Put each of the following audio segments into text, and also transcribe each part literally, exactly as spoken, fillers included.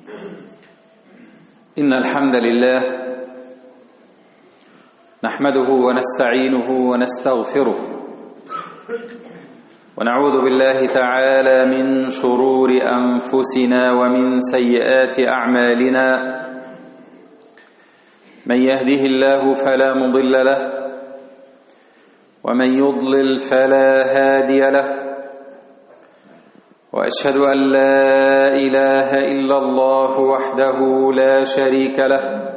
إن الحمد لله نحمده ونستعينه ونستغفره ونعوذ بالله تعالى من شرور أنفسنا ومن سيئات أعمالنا. من يهده الله فلا مضل له ومن يضلل فلا هادي له، وأشهد أن لا إله إلا الله وحده لا شريك له،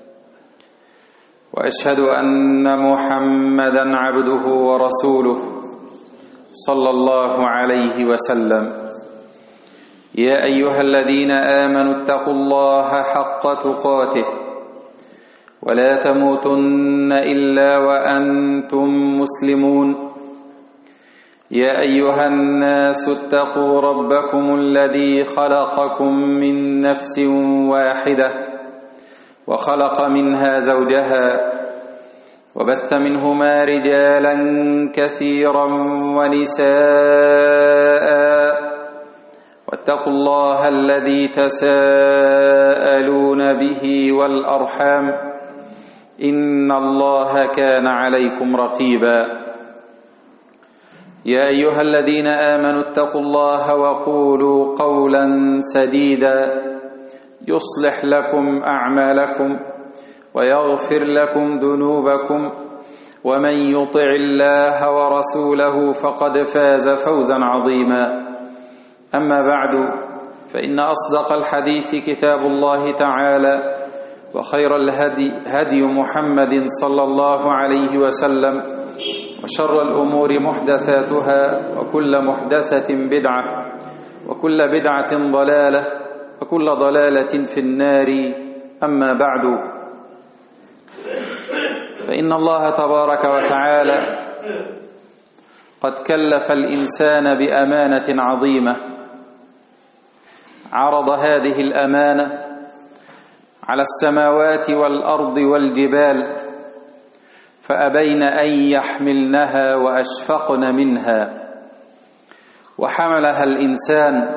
وأشهد أن محمدًا عبده ورسوله صلى الله عليه وسلم. يا أيها الذين آمنوا اتقوا الله حق تقاته ولا تموتن إلا وأنتم مسلمون. يا أيها الناس اتقوا ربكم الذي خلقكم من نفس واحدة وخلق منها زوجها وبث منهما رجالا كثيرا ونساء، واتقوا الله الذي تساءلون به والأرحام إن الله كان عليكم رقيبا. يا أيها الذين آمنوا اتقوا الله وقولوا قولا سديدا يصلح لكم أعمالكم ويغفر لكم ذنوبكم، ومن يطع الله ورسوله فقد فاز فوزا عظيما. أما بعد، فإن أصدق الحديث كتاب الله تعالى، وخير الهدي هدي محمد صلى الله عليه وسلم، وشر الأمور محدثاتها، وكل محدثة بدعة، وكل بدعة ضلالة، وكل ضلالة في النار. أما بعد، فإن الله تبارك وتعالى قد كلف الإنسان بأمانة عظيمة، عرض هذه الأمانة على السماوات والأرض والجبال، فأبين أن يحملنها وأشفقن منها، وحملها الإنسان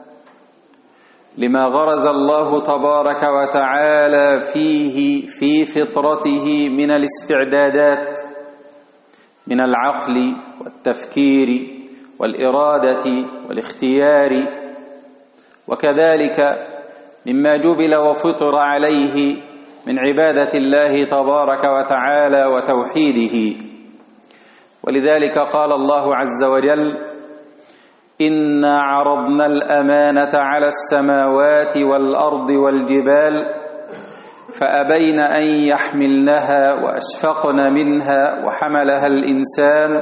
لما غرز الله تبارك وتعالى فيه في فطرته من الاستعدادات، من العقل والتفكير والإرادة والاختيار، وكذلك مما جبل وفطر عليه من عبادة الله تبارك وتعالى وتوحيده. ولذلك قال الله عز وجل: إنا عرضنا الأمانة على السماوات والأرض والجبال فأبين أن يحملنها وأشفقن منها وحملها الإنسان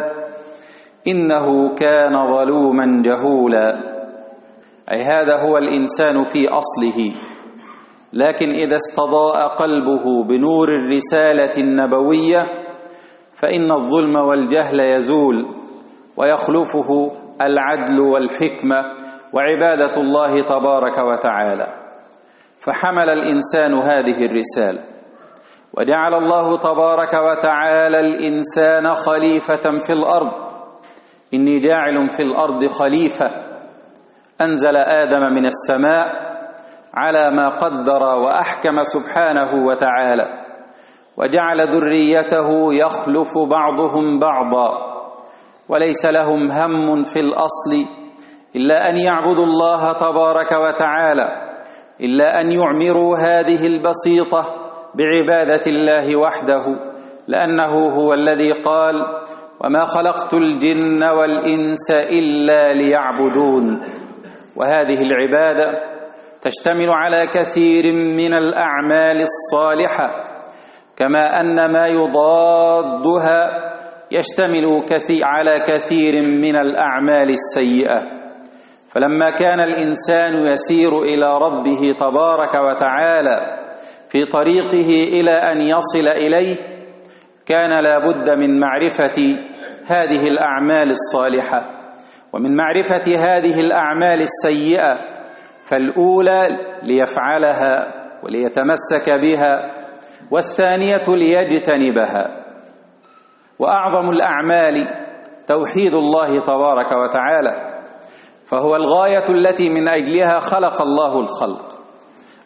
إنه كان ظلوما جهولا. أي هذا هو الإنسان في أصله، لكن إذا استضاء قلبه بنور الرسالة النبوية فإن الظلم والجهل يزول، ويخلفه العدل والحكمة وعبادة الله تبارك وتعالى. فحمل الإنسان هذه الرسالة، وجعل الله تبارك وتعالى الإنسان خليفة في الأرض. إني جاعل في الأرض خليفة. أنزل آدم من السماء على ما قدر وأحكم سبحانه وتعالى، وجعل ذريته يخلف بعضهم بعضا، وليس لهم هم في الأصل إلا أن يعبدوا الله تبارك وتعالى، إلا أن يعمروا هذه البسيطة بعبادة الله وحده، لأنه هو الذي قال: وما خلقت الجن والإنس إلا ليعبدون. وهذه العبادة تشتمل على كثير من الأعمال الصالحة، كما أن ما يضادها يشتمل على كثير من الأعمال السيئة. فلما كان الإنسان يسير إلى ربه تبارك وتعالى في طريقه إلى أن يصل إليه، كان لا بد من معرفة هذه الأعمال الصالحة ومن معرفة هذه الأعمال السيئة. فالأولى ليفعلها وليتمسك بها، والثانية ليجتنبها. وأعظم الأعمال توحيد الله تبارك وتعالى، فهو الغاية التي من أجلها خلق الله الخلق.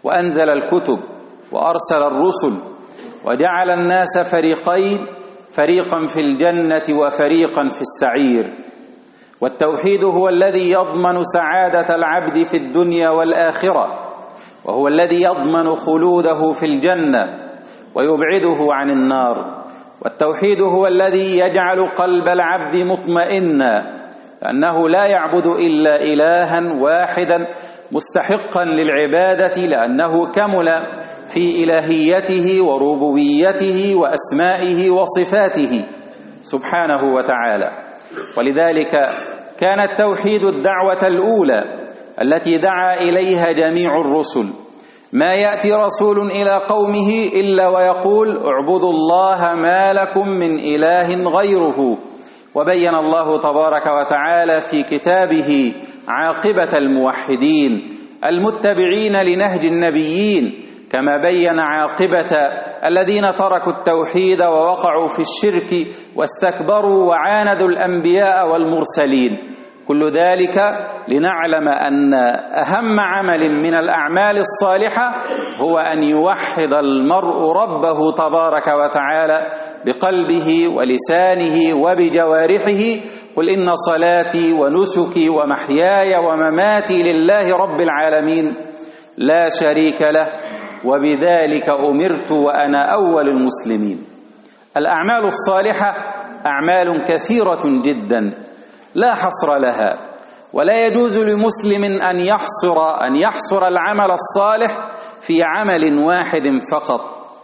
وأنزل الكتب وأرسل الرسل وجعل الناس فريقين، فريقا في الجنة وفريقا في السعير. والتوحيد هو الذي يضمن سعادة العبد في الدنيا والآخرة، وهو الذي يضمن خلوده في الجنة ويبعده عن النار. والتوحيد هو الذي يجعل قلب العبد مطمئنا، لأنه لا يعبد إلا إلها واحدا مستحقا للعبادة، لأنه كمل في إلهيته وربوبيته وأسمائه وصفاته سبحانه وتعالى. ولذلك كان التوحيد الدعوة الأولى التي دعا إليها جميع الرسل. ما يأتي رسول إلى قومه إلا ويقول اعبدوا الله ما لكم من إله غيره. وبين الله تبارك وتعالى في كتابه عاقبة الموحدين المتبعين لنهج النبيين، كما بين عاقبة الذين تركوا التوحيد ووقعوا في الشرك واستكبروا وعاندوا الأنبياء والمرسلين. كل ذلك لنعلم أن أهم عمل من الأعمال الصالحة هو أن يوحد المرء ربه تبارك وتعالى بقلبه ولسانه وبجوارحه. قل إن صلاتي ونسكي ومحياي ومماتي لله رب العالمين لا شريك له وبذلك أمرت وأنا أول المسلمين. الأعمال الصالحة أعمال كثيرة جدا لا حصر لها، ولا يجوز لمسلم أن يحصر أن يحصر العمل الصالح في عمل واحد فقط،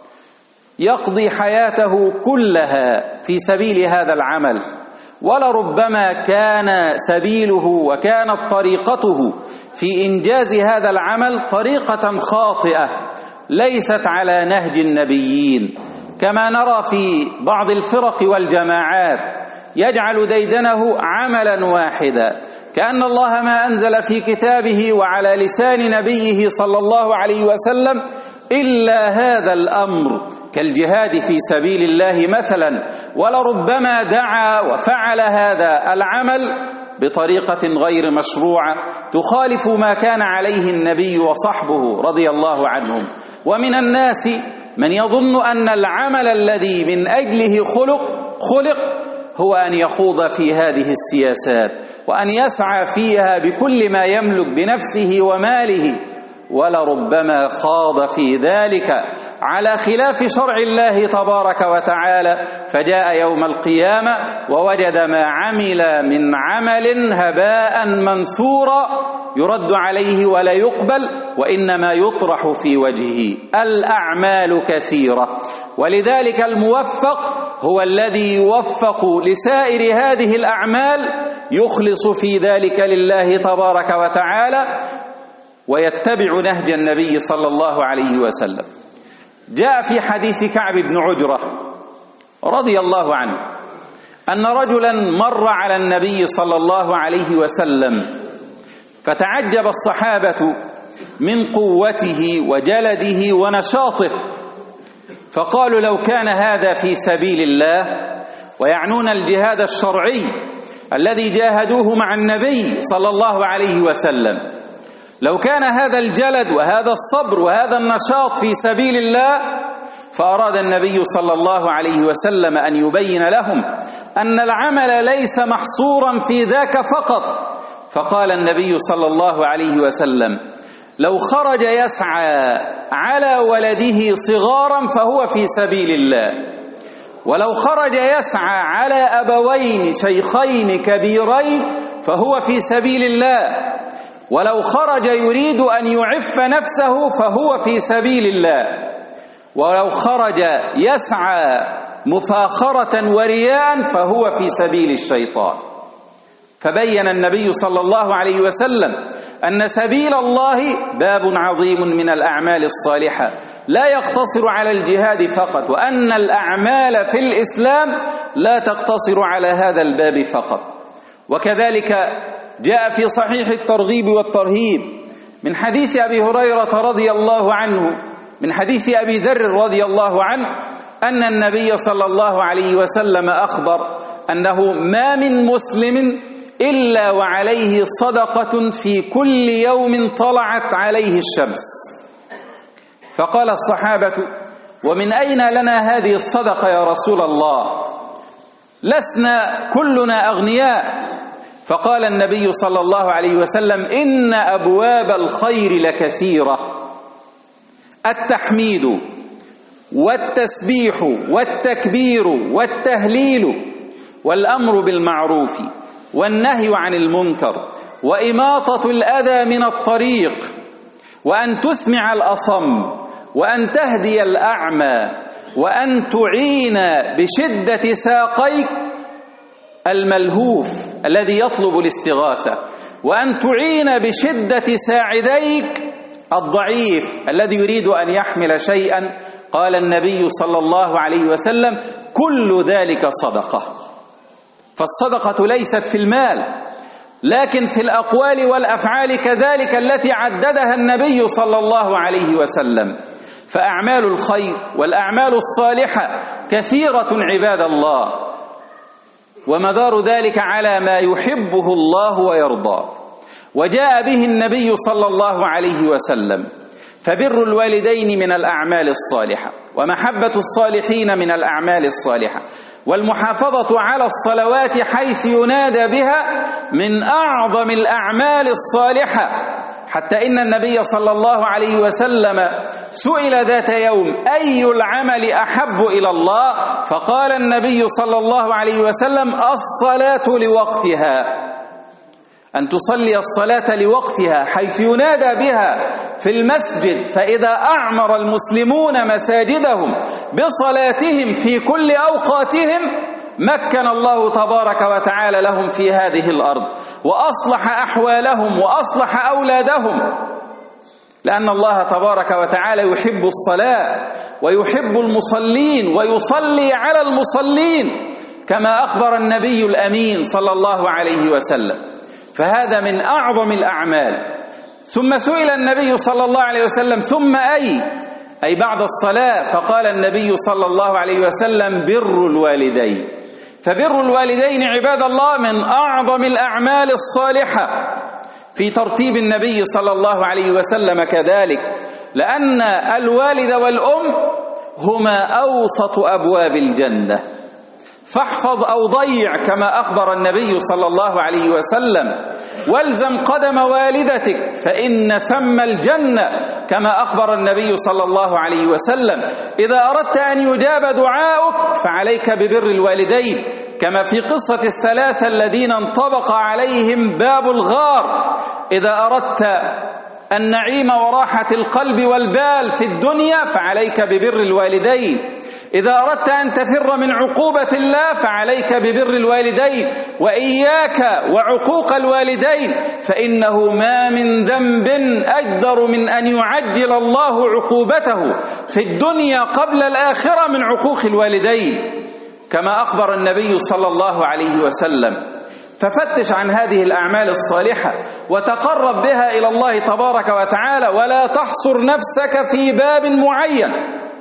يقضي حياته كلها في سبيل هذا العمل. ولربما كان سبيله وكانت طريقته في إنجاز هذا العمل طريقة خاطئة ليست على نهج النبيين، كما نرى في بعض الفرق والجماعات يجعل ديدنه عملا واحدا، كأن الله ما أنزل في كتابه وعلى لسان نبيه صلى الله عليه وسلم إلا هذا الأمر، كالجهاد في سبيل الله مثلا. ولربما دعا وفعل هذا العمل بطريقة غير مشروعة تخالف ما كان عليه النبي وصحبه رضي الله عنهم. ومن الناس من يظن أن العمل الذي من أجله خلق خلق هو أن يخوض في هذه السياسات وأن يسعى فيها بكل ما يملك بنفسه وماله، ولربما خاض في ذلك على خلاف شرع الله تبارك وتعالى، فجاء يوم القيامة ووجد ما عمل من عمل هباء منثورا يرد عليه ولا يقبل، وإنما يطرح في وجهه. الأعمال كثيرة، ولذلك الموفق هو الذي يوفق لسائر هذه الأعمال يخلص في ذلك لله تبارك وتعالى ويتبع نهج النبي صلى الله عليه وسلم. جاء في حديث كعب بن عجرة رضي الله عنه أن رجلا مر على النبي صلى الله عليه وسلم فتعجب الصحابة من قوته وجلده ونشاطه، فقالوا لو كان هذا في سبيل الله، ويعنون الجهاد الشرعي الذي جاهدوه مع النبي صلى الله عليه وسلم، لو كان هذا الجلد وهذا الصبر وهذا النشاط في سبيل الله، فأراد النبي صلى الله عليه وسلم أن يبين لهم أن العمل ليس محصورا في ذاك فقط. فقال النبي صلى الله عليه وسلم لو خرج يسعى على ولده صغارا فهو في سبيل الله، ولو خرج يسعى على أبوين شيخين كبيرين فهو في سبيل الله، ولو خرج يريد أن يعف نفسه فهو في سبيل الله، ولو خرج يسعى مفاخرة ورياء فهو في سبيل الشيطان. فبين النبي صلى الله عليه وسلم أن سبيل الله باب عظيم من الأعمال الصالحة لا يقتصر على الجهاد فقط، وأن الأعمال في الإسلام لا تقتصر على هذا الباب فقط. وكذلك جاء في صحيح الترغيب والترهيب من حديث أبي هريرة رضي الله عنه، من حديث أبي ذر رضي الله عنه أن النبي صلى الله عليه وسلم أخبر أنه ما من مسلم إلا وعليه صدقة في كل يوم طلعت عليه الشمس. فقال الصحابة: ومن أين لنا هذه الصدقة يا رسول الله؟ لسنا كلنا أغنياء. فقال النبي صلى الله عليه وسلم: إن أبواب الخير لكثيرة، التحميد والتسبيح والتكبير والتهليل والأمر بالمعروف والنهي عن المنكر وإماطة الأذى من الطريق وأن تسمع الأصم وأن تهدي الأعمى وأن تعين بشدة ساقيك الملهوف الذي يطلب الاستغاثة وأن تعين بشدة ساعديك الضعيف الذي يريد أن يحمل شيئا. قال النبي صلى الله عليه وسلم: كل ذلك صدقة. فالصدقة ليست في المال لكن في الأقوال والأفعال كذلك التي عددها النبي صلى الله عليه وسلم. فأعمال الخير والأعمال الصالحة كثيرة عباد الله، ومدار ذلك على ما يحبه الله ويرضاه. وجاء به النبي صلى الله عليه وسلم: فبر الوالدين من الأعمال الصالحة، ومحبة الصالحين من الأعمال الصالحة، والمحافظة على الصلوات حيث ينادى بها من أعظم الأعمال الصالحة. حتى إن النبي صلى الله عليه وسلم سئل ذات يوم: أي العمل أحب إلى الله؟ فقال النبي صلى الله عليه وسلم: الصلاة لوقتها، أن تصلي الصلاة لوقتها حيث ينادى بها في المسجد. فإذا أعمر المسلمون مساجدهم بصلاتهم في كل أوقاتهم مكن الله تبارك وتعالى لهم في هذه الأرض وأصلح أحوالهم وأصلح أولادهم، لأن الله تبارك وتعالى يحب الصلاة ويحب المصلين ويصلي على المصلين كما أخبر النبي الأمين صلى الله عليه وسلم. فهذا من أعظم الأعمال. ثم سئل النبي صلى الله عليه وسلم: ثم أي؟ أي بعد الصلاة. فقال النبي صلى الله عليه وسلم: بر الوالدين. فبر الوالدين عباد الله من أعظم الأعمال الصالحة في ترتيب النبي صلى الله عليه وسلم كذلك، لأن الوالد والأم هما أوسط أبواب الجنة. فاحفظ أو ضيع كما أخبر النبي صلى الله عليه وسلم، والزم قدم والدتك فإن ثم الجنة كما أخبر النبي صلى الله عليه وسلم. إذا أردت أن يجاب دعاؤك فعليك ببر الوالدين، كما في قصة الثلاثة الذين انطبق عليهم باب الغار. إذا أردت النعيم وراحة القلب والبال في الدنيا فعليك ببر الوالدين. إذا أردت أن تفر من عقوبة الله فعليك ببر الوالدين، وإياك وعقوق الوالدين، فإنه ما من ذنب أجدر من أن يعجل الله عقوبته في الدنيا قبل الآخرة من عقوق الوالدين، كما أخبر النبي صلى الله عليه وسلم. ففتش عن هذه الأعمال الصالحة وتقرب بها إلى الله تبارك وتعالى، ولا تحصر نفسك في باب معين،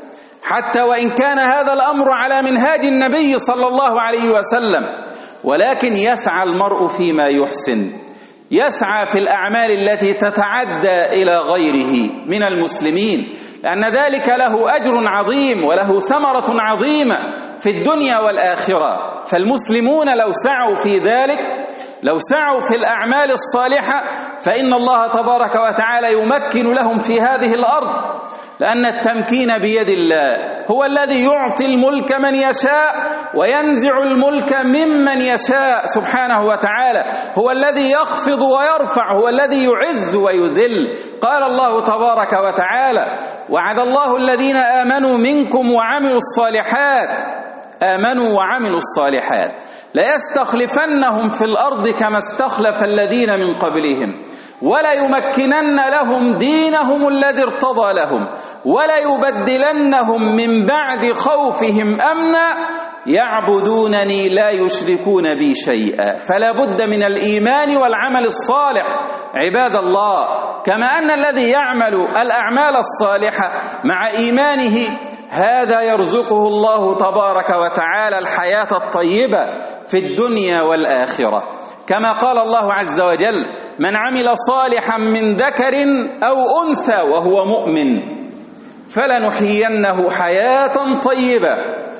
حتى وإن كان هذا الأمر على منهاج النبي صلى الله عليه وسلم، ولكن يسعى المرء فيما يحسن، يسعى في الأعمال التي تتعدى إلى غيره من المسلمين، لأن ذلك له أجر عظيم وله ثمرة عظيمة في الدنيا والآخرة. فالمسلمون لو سعوا في ذلك، لو سعوا في الأعمال الصالحة، فإن الله تبارك وتعالى يمكن لهم في هذه الأرض، لأن التمكين بيد الله. هو الذي يعطي الملك من يشاء وينزع الملك ممن يشاء سبحانه وتعالى. هو الذي يخفض ويرفع، هو الذي يعز ويذل. قال الله تبارك وتعالى: وعد الله الذين آمنوا منكم وعملوا الصالحات، آمنوا وعملوا الصالحات ليستخلفنهم في الأرض كما استخلف الذين من قبلهم ولا يمكنن لهم دينهم الذي ارتضى لهم ولا يبدلنهم من بعد خوفهم أمنا يعبدونني لا يشركون بي شيئا. فلا بد من الإيمان والعمل الصالح عباد الله، كما أن الذي يعمل الأعمال الصالحة مع إيمانه هذا يرزقه الله تبارك وتعالى الحياة الطيبة في الدنيا والآخرة، كما قال الله عز وجل: من عمل صالحا من ذكر أو أنثى وهو مؤمن فلنحيينه حياة طيبة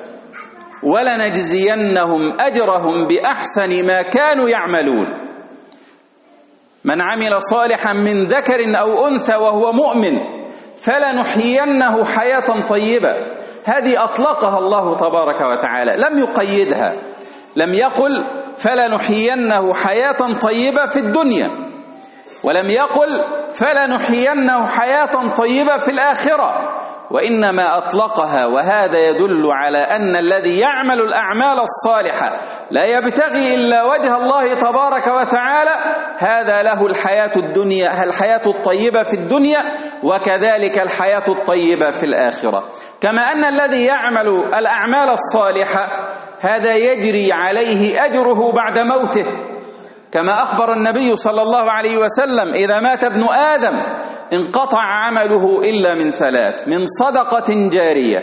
ولنجزينهم أجرهم بأحسن ما كانوا يعملون. من عمل صالحا من ذكر أو أنثى وهو مؤمن فلنحيينه حياة طيبة. هذه أطلقها الله تبارك وتعالى، لم يقيدها، لم يقل فلنحيينه حياة طيبة في الدنيا، ولم يقل فلنحيينه حياة طيبة في الآخرة، وإنما أطلقها. وهذا يدل على أن الذي يعمل الأعمال الصالحة لا يبتغي إلا وجه الله تبارك وتعالى هذا له الحياة الدنيا الحياة الطيبة في الدنيا، وكذلك الحياة الطيبة في الآخرة. كما أن الذي يعمل الأعمال الصالحة هذا يجري عليه أجره بعد موته، كما أخبر النبي صلى الله عليه وسلم: إذا مات ابن آدم انقطع عمله إلا من ثلاث: من صدقة جارية،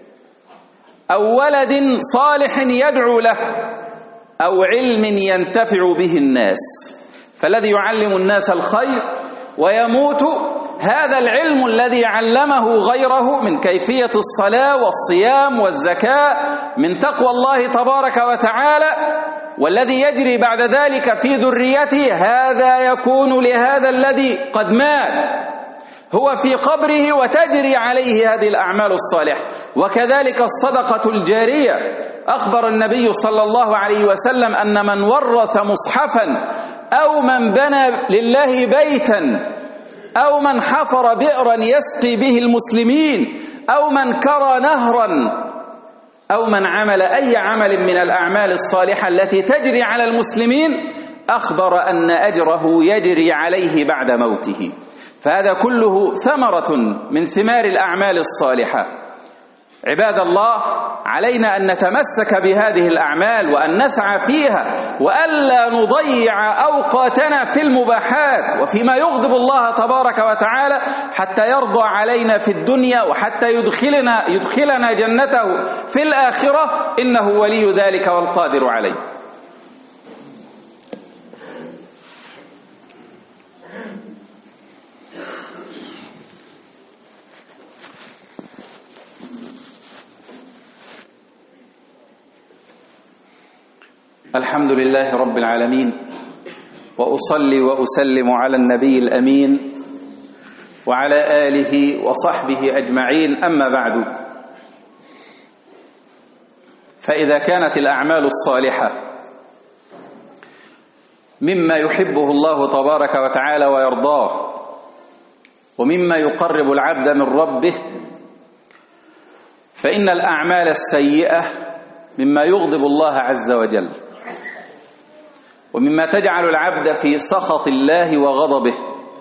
أو ولد صالح يدعو له، أو علم ينتفع به الناس. فالذي يعلم الناس الخير ويموت، هذا العلم الذي علمه غيره من كيفية الصلاة والصيام والزكاة، من تقوى الله تبارك وتعالى، والذي يجري بعد ذلك في ذريته، هذا يكون لهذا الذي قد مات، هو في قبره وتجري عليه هذه الأعمال الصالحة. وكذلك الصدقة الجارية، أخبر النبي صلى الله عليه وسلم أن من ورث مصحفا، أو من بنى لله بيتا، أو من حفر بئرا يسقي به المسلمين، أو من كرى نهرا، أو من عمل أي عمل من الأعمال الصالحة التي تجري على المسلمين، أخبر أن أجره يجري عليه بعد موته. فهذا كله ثمرة من ثمار الأعمال الصالحة. عباد الله، علينا أن نتمسك بهذه الأعمال وأن نسعى فيها، وألا نضيع أوقاتنا في المباحات وفيما يغضب الله تبارك وتعالى، حتى يرضى علينا في الدنيا وحتى يدخلنا, يدخلنا جنته في الآخرة، إنه ولي ذلك والقادر عليه. الحمد لله رب العالمين، وأصلي وأسلم على النبي الأمين وعلى آله وصحبه أجمعين. أما بعد، فإذا كانت الأعمال الصالحة مما يحبه الله تبارك وتعالى ويرضاه، ومما يقرب العبد من ربه، فإن الأعمال السيئة مما يغضب الله عز وجل، ومما تجعل العبد في سخط الله وغضبه.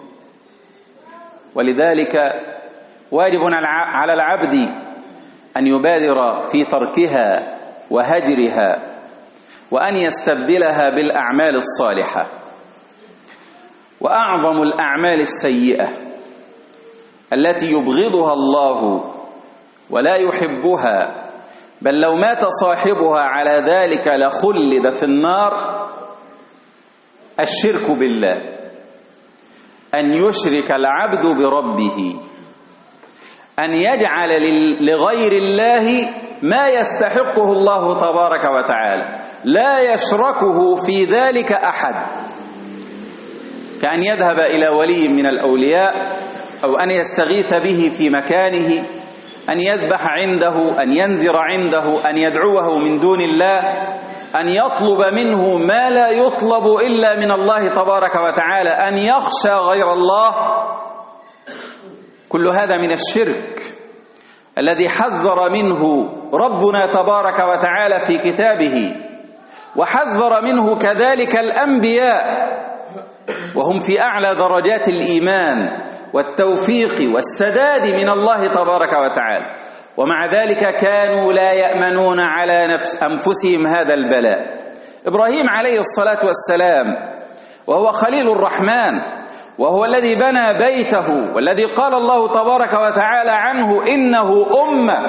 ولذلك واجب على العبد أن يبادر في تركها وهجرها، وأن يستبدلها بالأعمال الصالحة. وأعظم الأعمال السيئة التي يبغضها الله ولا يحبها، بل لو مات صاحبها على ذلك لخلد في النار، الشرك بالله، أن يشرك العبد بربه، أن يجعل لغير الله ما يستحقه الله تبارك وتعالى، لا يشركه في ذلك أحد، كأن يذهب إلى ولي من الأولياء، أو أن يستغيث به في مكانه، أن يذبح عنده، أن ينذر عنده، أن يدعوه من دون الله، أن يطلب منه ما لا يطلب إلا من الله تبارك وتعالى، أن يخشى غير الله. كل هذا من الشرك الذي حذر منه ربنا تبارك وتعالى في كتابه، وحذر منه كذلك الأنبياء، وهم في أعلى درجات الإيمان والتوفيق والسداد من الله تبارك وتعالى، ومع ذلك كانوا لا يأمنون على نفس أنفسهم هذا البلاء. إبراهيم عليه الصلاة والسلام، وهو خليل الرحمن، وهو الذي بنى بيته، والذي قال الله تبارك وتعالى عنه: إنه أمة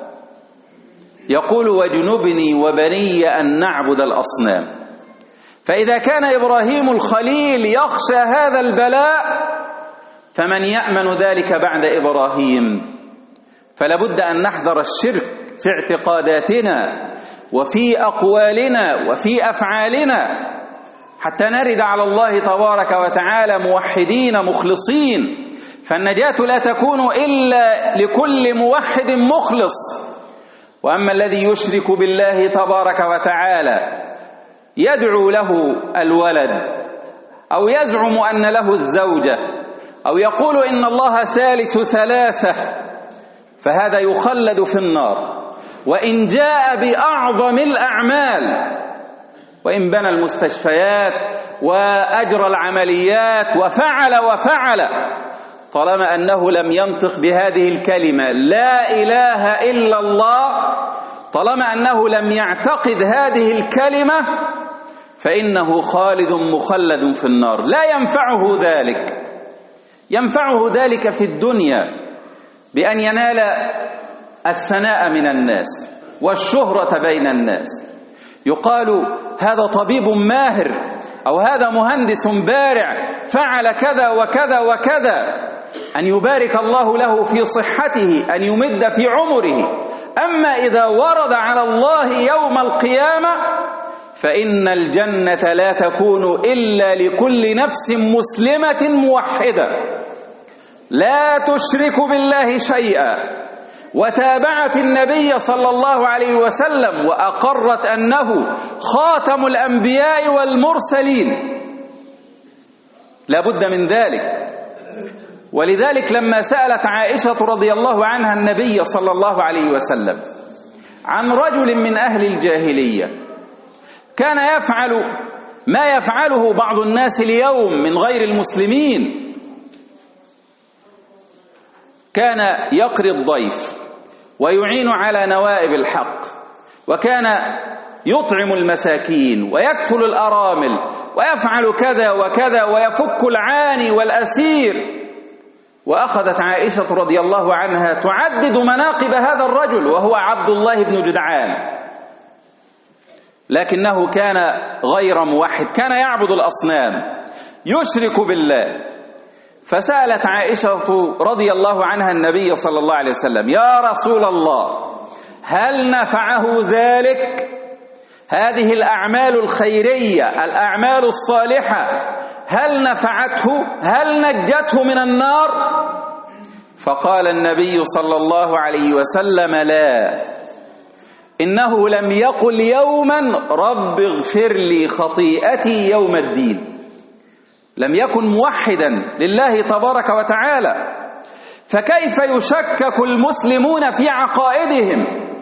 يقول وجنبني وبني أن نعبد الأصنام. فإذا كان إبراهيم الخليل يخشى هذا البلاء، فمن يأمن ذلك بعد إبراهيم؟ فلا بد أن نحذر الشرك في اعتقاداتنا وفي أقوالنا وفي أفعالنا حتى نرد على الله تبارك وتعالى موحدين مخلصين. فالنجاة لا تكون إلا لكل موحد مخلص. وأما الذي يشرك بالله تبارك وتعالى يدعو له الولد أو يزعم أن له الزوجة أو يقول إن الله ثالث ثلاثة، فهذا يخلد في النار، وإن جاء بأعظم الأعمال، وإن بنى المستشفيات وأجرى العمليات وفعل وفعل، طالما أنه لم ينطق بهذه الكلمة لا إله إلا الله، طالما أنه لم يعتقد هذه الكلمة، فإنه خالد مخلد في النار. لا ينفعه ذلك، ينفعه ذلك في الدنيا بأن ينال الثناء من الناس والشهرة بين الناس، يقال هذا طبيب ماهر أو هذا مهندس بارع فعل كذا وكذا وكذا، أن يبارك الله له في صحته، أن يمد في عمره. أما إذا ورد على الله يوم القيامة فإن الجنة لا تكون إلا لكل نفس مسلمة موحدة لا تشرك بالله شيئا، وتابعت النبي صلى الله عليه وسلم وأقرت أنه خاتم الأنبياء والمرسلين. لا بد من ذلك. ولذلك لما سألت عائشة رضي الله عنها النبي صلى الله عليه وسلم عن رجل من أهل الجاهلية كان يفعل ما يفعله بعض الناس اليوم من غير المسلمين، كان يقري الضيف ويعين على نوائب الحق، وكان يطعم المساكين ويكفل الأرامل ويفعل كذا وكذا ويفك العاني والأسير. وأخذت عائشة رضي الله عنها تعدد مناقب هذا الرجل وهو عبد الله بن جدعان، لكنه كان غير موحد، كان يعبد الأصنام يشرك بالله. فسألت عائشة رضي الله عنها النبي صلى الله عليه وسلم: يا رسول الله، هل نفعه ذلك؟ هذه الأعمال الخيرية، الأعمال الصالحة، هل نفعته؟ هل نجته من النار؟ فقال النبي صلى الله عليه وسلم: لا، إنه لم يقل يوما رب اغفر لي خطيئتي يوم الدين. لم يكن موحدا لله تبارك وتعالى. فكيف يشكك المسلمون في عقائدهم؟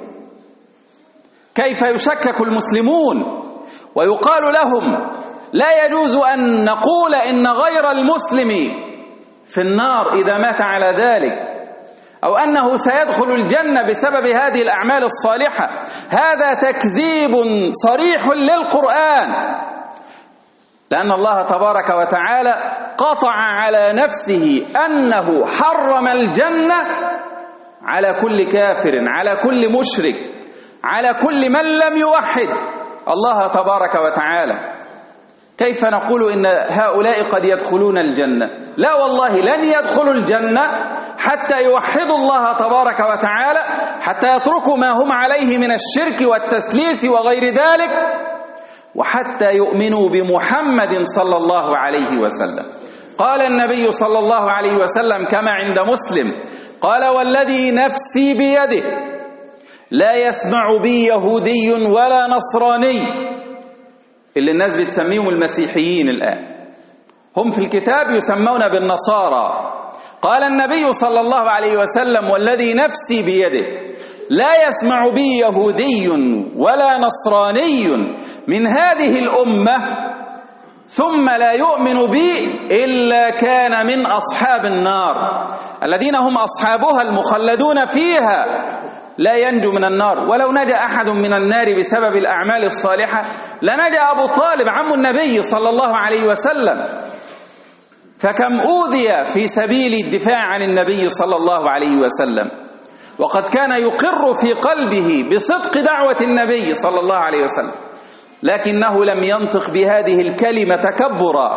كيف يشكك المسلمون ويقال لهم لا يجوز أن نقول إن غير المسلم في النار إذا مات على ذلك، أو أنه سيدخل الجنة بسبب هذه الأعمال الصالحة؟ هذا تكذيب صريح للقرآن، لأن الله تبارك وتعالى قطع على نفسه أنه حرم الجنة على كل كافر، على كل مشرك، على كل من لم يوحد الله تبارك وتعالى. كيف نقول إن هؤلاء قد يدخلون الجنة؟ لا والله، لن يدخلوا الجنة حتى يوحدوا الله تبارك وتعالى، حتى يتركوا ما هم عليه من الشرك والتسليف وغير ذلك، وحتى يؤمنوا بمحمد صلى الله عليه وسلم. قال النبي صلى الله عليه وسلم كما عند مسلم، قال: والذي نفسي بيده لا يسمع بي يهودي ولا نصراني، اللي الناس بتسميهم المسيحيين الآن، هم في الكتاب يسمون بالنصارى. قال النبي صلى الله عليه وسلم: والذي نفسي بيده لا يسمع بي يهودي ولا نصراني من هذه الأمة ثم لا يؤمن بي إلا كان من أصحاب النار، الذين هم أصحابها المخلدون فيها، لا ينجو من النار. ولو نجا أحد من النار بسبب الأعمال الصالحة لنجا أبو طالب عم النبي صلى الله عليه وسلم، فكم أوذي في سبيل الدفاع عن النبي صلى الله عليه وسلم، وقد كان يقر في قلبه بصدق دعوة النبي صلى الله عليه وسلم، لكنه لم ينطق بهذه الكلمة تكبرا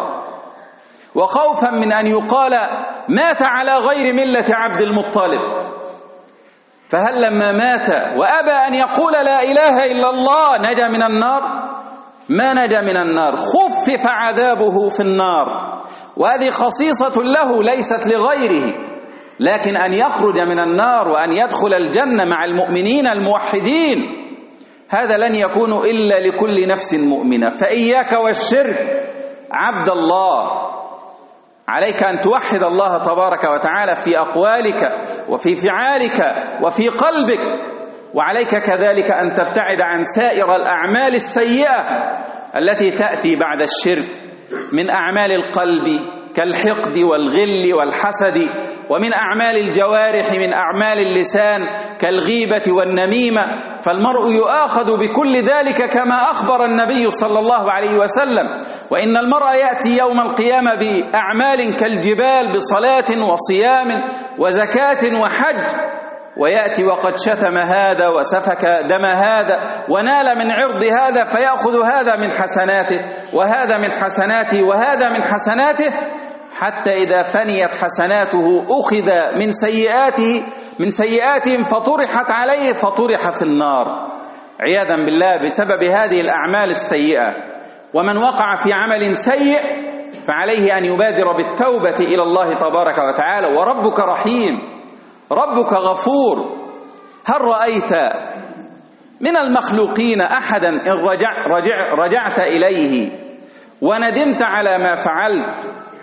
وخوفا من أن يقال مات على غير ملة عبد المطلب. فهل لما مات وأبى أن يقول لا إله إلا الله نجا من النار؟ ما نجا من النار، خفف عذابه في النار، وهذه خصيصة له ليست لغيره. لكن أن يخرج من النار وأن يدخل الجنة مع المؤمنين الموحدين هذا لن يكون إلا لكل نفس مؤمنة. فإياك والشرك عبد الله، عليك أن توحد الله تبارك وتعالى في أقوالك وفي فعالك وفي قلبك، وعليك كذلك أن تبتعد عن سائر الأعمال السيئة التي تأتي بعد الشرك من أعمال القلب كالحقد والغل والحسد، ومن أعمال الجوارح من أعمال اللسان كالغيبة والنميمة. فالمرء يؤاخذ بكل ذلك كما أخبر النبي صلى الله عليه وسلم: وإن المرء يأتي يوم القيامة بأعمال كالجبال بصلاة وصيام وزكاة وحج، ويأتي وقد شتم هذا وسفك دم هذا ونال من عرض هذا، فيأخذ هذا من حسناته وهذا من حسناته وهذا من حسناته، حتى إذا فنيت حسناته أخذ من سيئاته من سيئاتهم فطرحت عليه فطرح في النار عياذا بالله بسبب هذه الأعمال السيئة. ومن وقع في عمل سيء فعليه أن يبادر بالتوبة إلى الله تبارك وتعالى. وربك رحيم، ربك غفور. هل رأيت من المخلوقين أحدا إن رجع رجع رجعت إليه وندمت على ما فعلت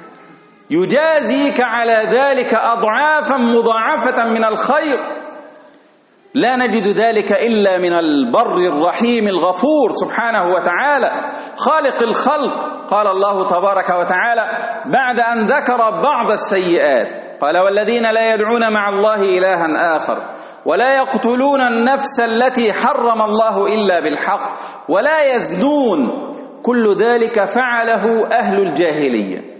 يجازيك على ذلك أضعافا مضاعفة من الخير؟ لا نجد ذلك إلا من البر الرحيم الغفور سبحانه وتعالى خالق الخلق. قال الله تبارك وتعالى بعد أن ذكر بعض السيئات قال: والذين لا يدعون مع الله إلها آخر ولا يقتلون النفس التي حرم الله إلا بالحق ولا يزنون، كل ذلك فعله أهل الجاهلية.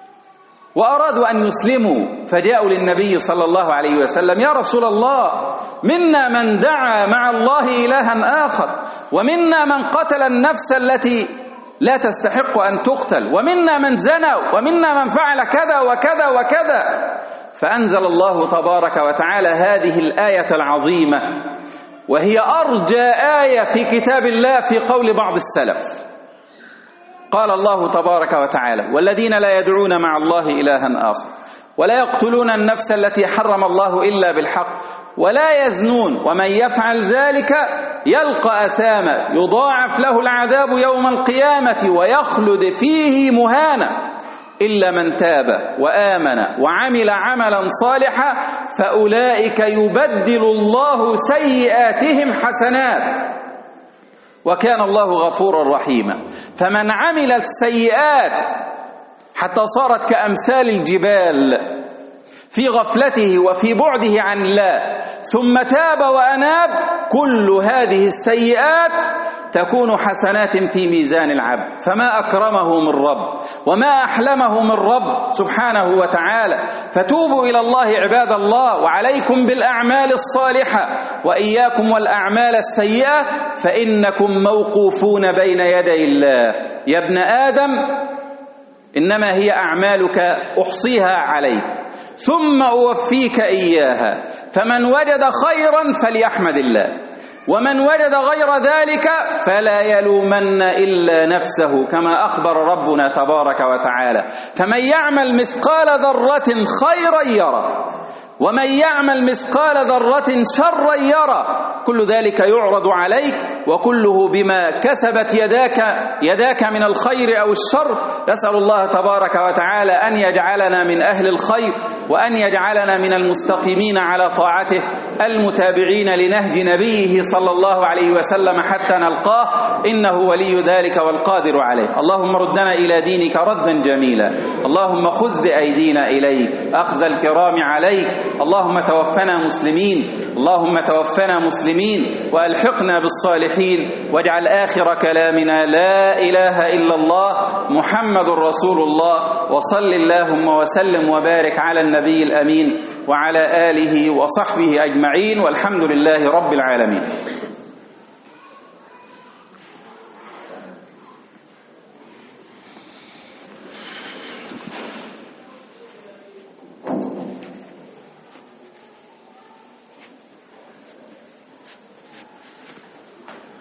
وأرادوا أن يسلموا فجاءوا للنبي صلى الله عليه وسلم: يا رسول الله، منا من دعا مع الله إلها آخر، ومنا من قتل النفس التي لا تستحق أن تقتل، ومنا من زنى، ومنا من فعل كذا وكذا وكذا. فأنزل الله تبارك وتعالى هذه الآية العظيمة، وهي أرجى آية في كتاب الله في قول بعض السلف. قال الله تبارك وتعالى: والذين لا يدعون مع الله إلها آخر ولا يقتلون النفس التي حرم الله إلا بالحق ولا يزنون ومن يفعل ذلك يلقى أثاما يضاعف له العذاب يوم القيامة ويخلد فيه مهانا إلا من تاب وآمن وعمل عملا صالحا فأولئك يبدل الله سيئاتهم حسنات وكان الله غفورا رحيما. فمن عمل السيئات حتى صارت كأمثال الجبال في غفلته وفي بعده عن الله ثم تاب وأناب، كل هذه السيئات تكون حسنات في ميزان العبد. فما أكرمه من رب وما أحلمه من رب سبحانه وتعالى. فتوبوا إلى الله عباد الله، وعليكم بالأعمال الصالحة وإياكم والأعمال السيئة، فإنكم موقوفون بين يدي الله. يا ابن آدم إنما هي أعمالك أحصيها عليك ثم أوفيك إياها، فمن وجد خيرا فليحمد الله، ومن وجد غير ذلك فلا يلومن إلا نفسه، كما أخبر ربنا تبارك وتعالى: فمن يعمل مثقال ذرة خيرا يرى ومن يعمل مثقال ذرة شرا يرى، كل ذلك يعرض عليك وكله بما كسبت يداك يداك من الخير أو الشر. نسأل الله تبارك وتعالى أن يجعلنا من أهل الخير وأن يجعلنا من المستقيمين على طاعته المتابعين لنهج نبيه صلى الله عليه وسلم حتى نلقاه، إنه ولي ذلك والقادر عليه. اللهم ردنا إلى دينك ردا جميلا، اللهم خذ بأيدينا إليك أخذ الكرام عليك، اللهم توفنا مسلمين، اللهم توفنا مسلمين وألحقنا بالصالحين، واجعل آخر كلامنا لا إله إلا الله محمد رسول الله. وصل اللهم وسلم وبارك على النبي الأمين وعلى آله وصحبه أجمعين، والحمد لله رب العالمين.